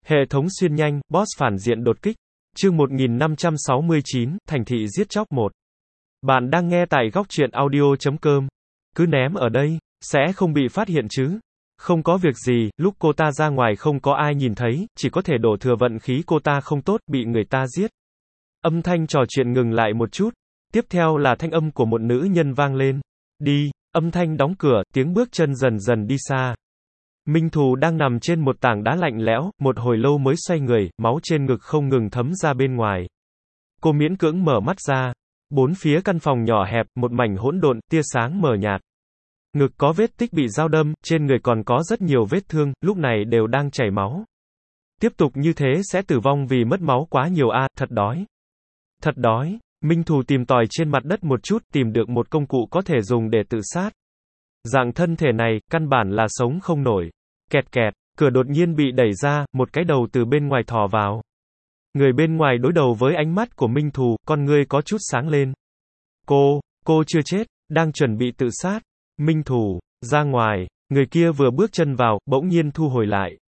Hệ thống xuyên nhanh, boss phản diện đột kích. Chương 1569, thành thị giết chóc 1. Bạn đang nghe tại góc truyện audio.com. Cứ ném ở đây, sẽ không bị phát hiện chứ? Không có việc gì, lúc cô ta ra ngoài không có ai nhìn thấy, chỉ có thể đổ thừa vận khí cô ta không tốt, bị người ta giết. Âm thanh trò chuyện ngừng lại một chút. Tiếp theo là thanh âm của một nữ nhân vang lên. Đi, âm thanh đóng cửa, tiếng bước chân dần dần đi xa. Minh Thù đang nằm trên một tảng đá lạnh lẽo, một hồi lâu mới xoay người, máu trên ngực không ngừng thấm ra bên ngoài. Cô miễn cưỡng mở mắt ra. Bốn phía căn phòng nhỏ hẹp, một mảnh hỗn độn, tia sáng mờ nhạt. Ngực có vết tích bị dao đâm, trên người còn có rất nhiều vết thương, lúc này đều đang chảy máu. Tiếp tục như thế sẽ tử vong vì mất máu quá nhiều thật đói. Thật đói. Minh Thù tìm tòi trên mặt đất một chút, tìm được một công cụ có thể dùng để tự sát. Dạng thân thể này, căn bản là sống không nổi. Kẹt kẹt, cửa đột nhiên bị đẩy ra, một cái đầu từ bên ngoài thò vào. Người bên ngoài đối đầu với ánh mắt của Minh Thù, con ngươi có chút sáng lên. Cô chưa chết, đang chuẩn bị tự sát. Minh Thù, ra ngoài, người kia vừa bước chân vào, bỗng nhiên thu hồi lại.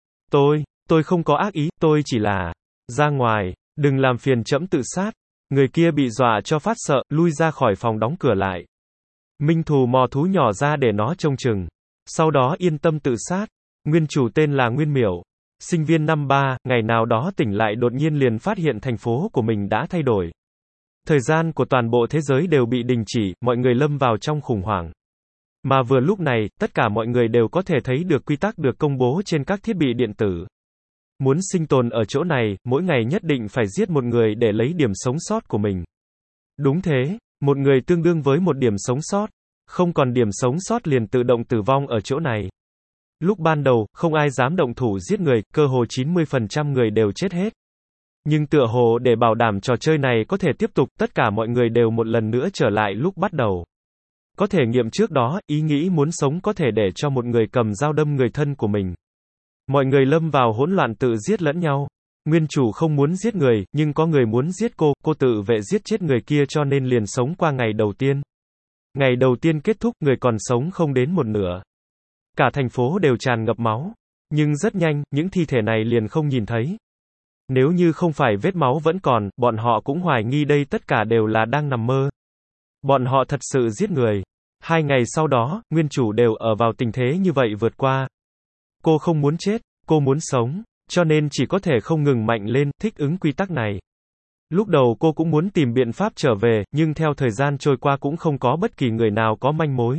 Tôi không có ác ý, tôi chỉ là, ra ngoài, đừng làm phiền trẫm tự sát. Người kia bị dọa cho phát sợ, lui ra khỏi phòng đóng cửa lại. Minh Thù mò thú nhỏ ra để nó trông chừng. Sau đó yên tâm tự sát. Nguyên chủ tên là Nguyên Miểu. Sinh viên năm 3, ngày nào đó tỉnh lại đột nhiên liền phát hiện thành phố của mình đã thay đổi. Thời gian của toàn bộ thế giới đều bị đình chỉ, mọi người lâm vào trong khủng hoảng. Mà vừa lúc này, tất cả mọi người đều có thể thấy được quy tắc được công bố trên các thiết bị điện tử. Muốn sinh tồn ở chỗ này, mỗi ngày nhất định phải giết một người để lấy điểm sống sót của mình. Đúng thế, một người tương đương với một điểm sống sót. Không còn điểm sống sót liền tự động tử vong ở chỗ này. Lúc ban đầu, không ai dám động thủ giết người, cơ hồ 90% người đều chết hết. Nhưng tựa hồ để bảo đảm trò chơi này có thể tiếp tục, tất cả mọi người đều một lần nữa trở lại lúc bắt đầu. Có thể nghiệm trước đó, ý nghĩ muốn sống có thể để cho một người cầm dao đâm người thân của mình. Mọi người lâm vào hỗn loạn tự giết lẫn nhau. Nguyên chủ không muốn giết người, nhưng có người muốn giết cô tự vệ giết chết người kia cho nên liền sống qua ngày đầu tiên. Ngày đầu tiên kết thúc, người còn sống không đến một nửa. Cả thành phố đều tràn ngập máu. Nhưng rất nhanh, những thi thể này liền không nhìn thấy. Nếu như không phải vết máu vẫn còn, bọn họ cũng hoài nghi đây tất cả đều là đang nằm mơ. Bọn họ thật sự giết người. 2 ngày sau đó, nguyên chủ đều ở vào tình thế như vậy vượt qua. Cô không muốn chết, cô muốn sống, cho nên chỉ có thể không ngừng mạnh lên, thích ứng quy tắc này. Lúc đầu cô cũng muốn tìm biện pháp trở về, nhưng theo thời gian trôi qua cũng không có bất kỳ người nào có manh mối.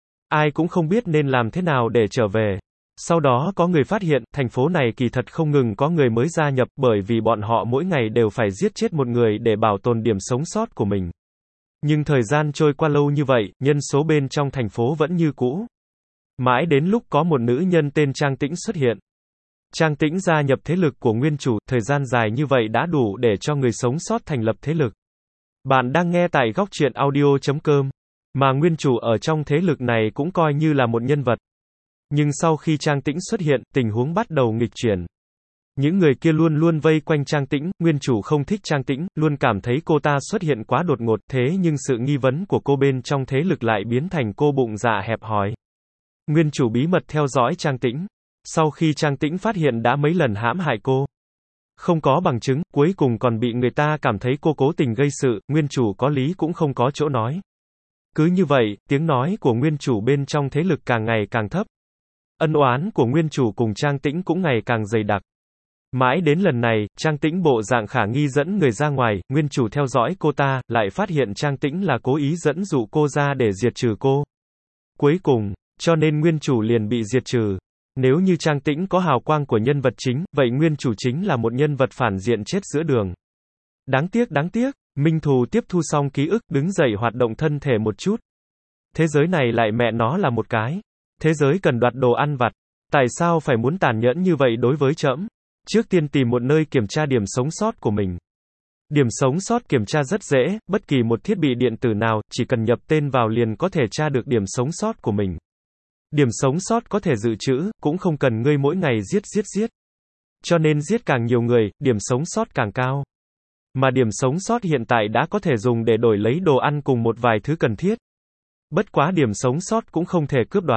Ai cũng không biết nên làm thế nào để trở về. Sau đó có người phát hiện, thành phố này kỳ thật không ngừng có người mới gia nhập, bởi vì bọn họ mỗi ngày đều phải giết chết một người để bảo tồn điểm sống sót của mình. Nhưng thời gian trôi qua lâu như vậy, nhân số bên trong thành phố vẫn như cũ. Mãi đến lúc có một nữ nhân tên Trang Tĩnh xuất hiện. Trang Tĩnh gia nhập thế lực của nguyên chủ, thời gian dài như vậy đã đủ để cho người sống sót thành lập thế lực. Bạn đang nghe tại góc truyện audio.com. Mà nguyên chủ ở trong thế lực này cũng coi như là một nhân vật. Nhưng sau khi Trang Tĩnh xuất hiện, tình huống bắt đầu nghịch chuyển. Những người kia luôn luôn vây quanh Trang Tĩnh, nguyên chủ không thích Trang Tĩnh, luôn cảm thấy cô ta xuất hiện quá đột ngột, thế nhưng sự nghi vấn của cô bên trong thế lực lại biến thành cô bụng dạ hẹp hòi. Nguyên chủ bí mật theo dõi Trang Tĩnh. Sau khi Trang Tĩnh phát hiện đã mấy lần hãm hại cô. Không có bằng chứng, cuối cùng còn bị người ta cảm thấy cô cố tình gây sự, nguyên chủ có lý cũng không có chỗ nói. Cứ như vậy, tiếng nói của nguyên chủ bên trong thế lực càng ngày càng thấp. Ân oán của nguyên chủ cùng Trang Tĩnh cũng ngày càng dày đặc. Mãi đến lần này, Trang Tĩnh bộ dạng khả nghi dẫn người ra ngoài, nguyên chủ theo dõi cô ta, lại phát hiện Trang Tĩnh là cố ý dẫn dụ cô ra để diệt trừ cô. Cuối cùng, cho nên nguyên chủ liền bị diệt trừ. Nếu như Trang Tĩnh có hào quang của nhân vật chính, vậy nguyên chủ chính là một nhân vật phản diện chết giữa đường. Đáng tiếc, Minh Thù tiếp thu xong ký ức, đứng dậy hoạt động thân thể một chút. Thế giới này lại mẹ nó là một cái. Thế giới cần đoạt đồ ăn vặt. Tại sao phải muốn tàn nhẫn như vậy đối với trẫm? Trước tiên tìm một nơi kiểm tra điểm sống sót của mình. Điểm sống sót kiểm tra rất dễ, bất kỳ một thiết bị điện tử nào, chỉ cần nhập tên vào liền có thể tra được điểm sống sót của mình. Điểm sống sót có thể dự trữ, cũng không cần ngươi mỗi ngày giết. Cho nên giết càng nhiều người, điểm sống sót càng cao. Mà điểm sống sót hiện tại đã có thể dùng để đổi lấy đồ ăn cùng một vài thứ cần thiết. Bất quá điểm sống sót cũng không thể cướp đoạt.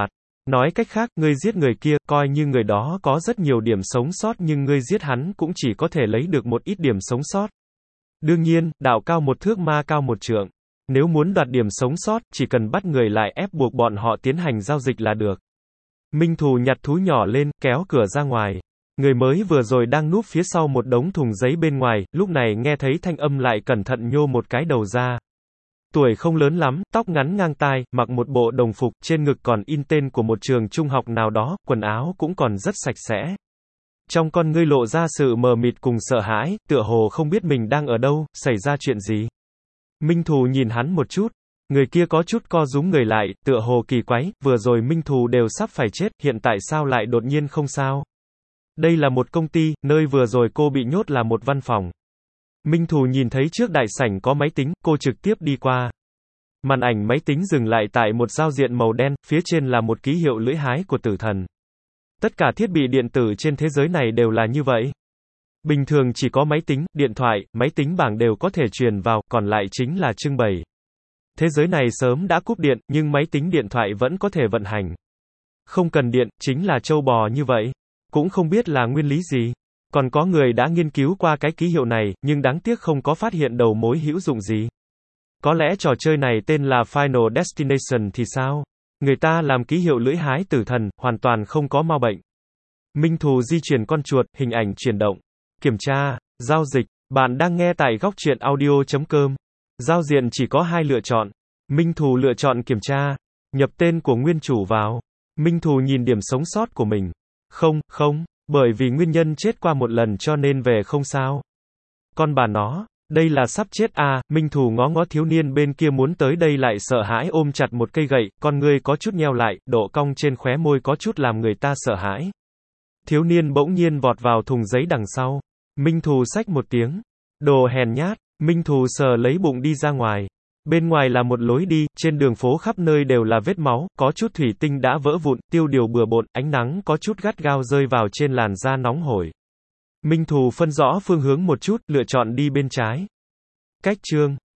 Nói cách khác, ngươi giết người kia, coi như người đó có rất nhiều điểm sống sót nhưng ngươi giết hắn cũng chỉ có thể lấy được một ít điểm sống sót. Đương nhiên, đạo cao một thước ma cao một trượng. Nếu muốn đoạt điểm sống sót, chỉ cần bắt người lại ép buộc bọn họ tiến hành giao dịch là được. Minh Thù nhặt thú nhỏ lên, kéo cửa ra ngoài. Người mới vừa rồi đang núp phía sau một đống thùng giấy bên ngoài, lúc này nghe thấy thanh âm lại cẩn thận nhô một cái đầu ra. Tuổi không lớn lắm, tóc ngắn ngang tai, mặc một bộ đồng phục, trên ngực còn in tên của một trường trung học nào đó, quần áo cũng còn rất sạch sẽ. Trong con ngươi lộ ra sự mờ mịt cùng sợ hãi, tựa hồ không biết mình đang ở đâu, xảy ra chuyện gì. Minh Thù nhìn hắn một chút. Người kia có chút co rúm người lại, tựa hồ kỳ quái, vừa rồi Minh Thù đều sắp phải chết, hiện tại sao lại đột nhiên không sao? Đây là một công ty, nơi vừa rồi cô bị nhốt là một văn phòng. Minh Thù nhìn thấy trước đại sảnh có máy tính, cô trực tiếp đi qua. Màn ảnh máy tính dừng lại tại một giao diện màu đen, phía trên là một ký hiệu lưỡi hái của tử thần. Tất cả thiết bị điện tử trên thế giới này đều là như vậy. Bình thường chỉ có máy tính, điện thoại, máy tính bảng đều có thể truyền vào, còn lại chính là trưng bày. Thế giới này sớm đã cúp điện, nhưng máy tính điện thoại vẫn có thể vận hành. Không cần điện, chính là trâu bò như vậy. Cũng không biết là nguyên lý gì. Còn có người đã nghiên cứu qua cái ký hiệu này, nhưng đáng tiếc không có phát hiện đầu mối hữu dụng gì. Có lẽ trò chơi này tên là Final Destination thì sao? Người ta làm ký hiệu lưỡi hái tử thần, hoàn toàn không có ma bệnh. Minh Thù di chuyển con chuột, hình ảnh chuyển động. Kiểm tra, giao dịch, bạn đang nghe tại góc truyện audio.com. Giao diện chỉ có 2 lựa chọn. Minh Thù lựa chọn kiểm tra. Nhập tên của nguyên chủ vào. Minh Thù nhìn điểm sống sót của mình. Không, bởi vì nguyên nhân chết qua một lần cho nên về không sao. Con bà nó, đây là sắp chết à, Minh Thù ngó ngó thiếu niên bên kia muốn tới đây lại sợ hãi ôm chặt một cây gậy, con ngươi có chút nheo lại, độ cong trên khóe môi có chút làm người ta sợ hãi. Thiếu niên bỗng nhiên vọt vào thùng giấy đằng sau. Minh Thù xách một tiếng. Đồ hèn nhát, Minh Thù sờ lấy bụng đi ra ngoài. Bên ngoài là một lối đi, trên đường phố khắp nơi đều là vết máu, có chút thủy tinh đã vỡ vụn, tiêu điều bừa bộn, ánh nắng có chút gắt gao rơi vào trên làn da nóng hổi. Minh Thù phân rõ phương hướng một chút, lựa chọn đi bên trái. Cách chương